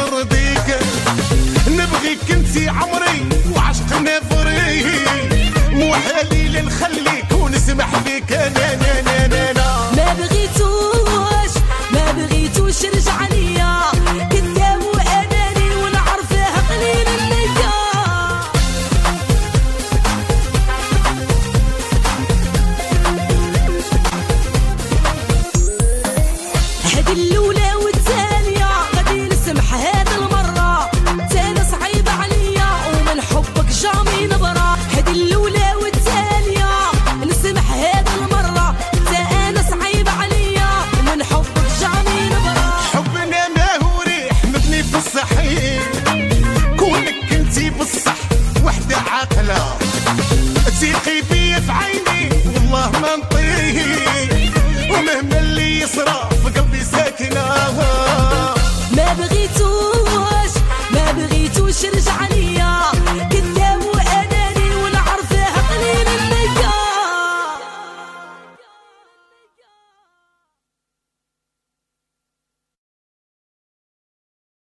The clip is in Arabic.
نرضيك، نبغيك انتي عمري وعشقنا فري، مو حالي نخليك ونسمح بك انا ما بغيتوش رجع ليا، كذاب واناني ونعرفه قليل النية. هذه الاولى والثانيه غادي نسمح هذه المره، تانا صعيبه عليا ومن حبك جامي نبرة. هذه الاولى والثانيه نسمح هذه المره، تانا صعيبه عليا ومن حبك جامي نبرة. حبنا ما هو ريح مبني في الصحيح، كونك انتي بالصح وحده عاقله، ثقي بيا في عيني والله ما نطيح، ومهما اللي يصرى في قلبي ساكنه.